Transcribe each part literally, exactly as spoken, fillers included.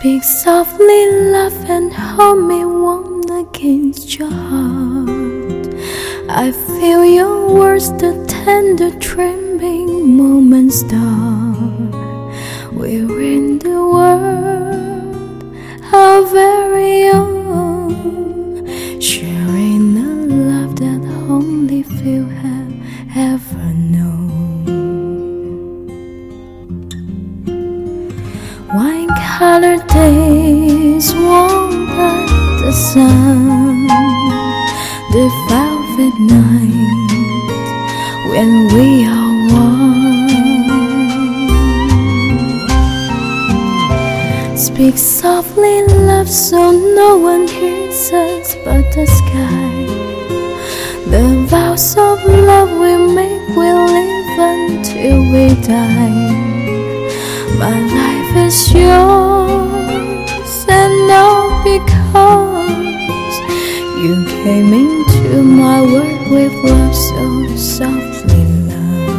Speak softly, love, and hold me warm against your heart. I feel your words, the tender trembling moments start. We're in the world, our very own, sharing a love that only few have ever known. Wine-colored days warmed by the sun, the velvet night when we are one. Speak softly, love, so no one hears us but the sky. The vows of love we make will live until we die. My life is yours, and all because you came into my world with love so softly, love.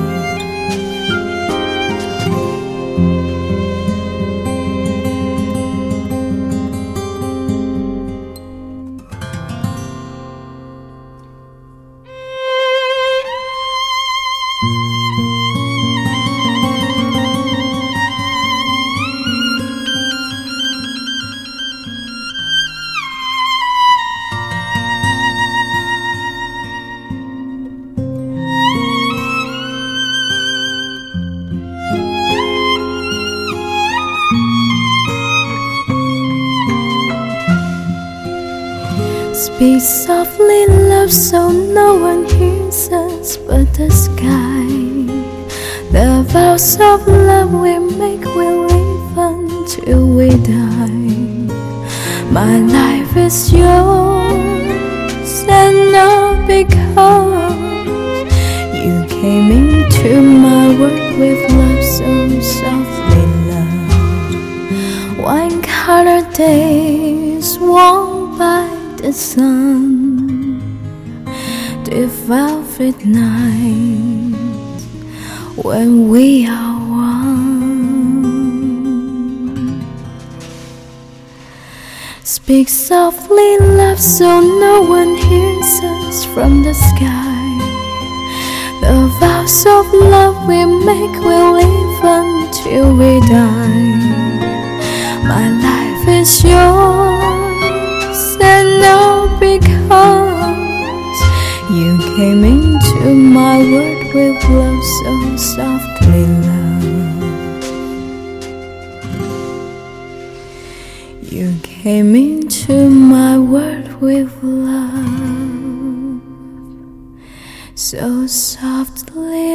Speak softly, love, so no one hears us but the sky. The vows of love we make will live until we die. My life is yours, and all because you came into my world with love so softly, love. Wine-colored days warmed by the sun, the velvet night when we are one. Speak softly, love, so no one hears us from the sky. The vows of love we make will live until we die. My life is yours, and all because you came into my world with love so softly, love. You came into my world with love so softly,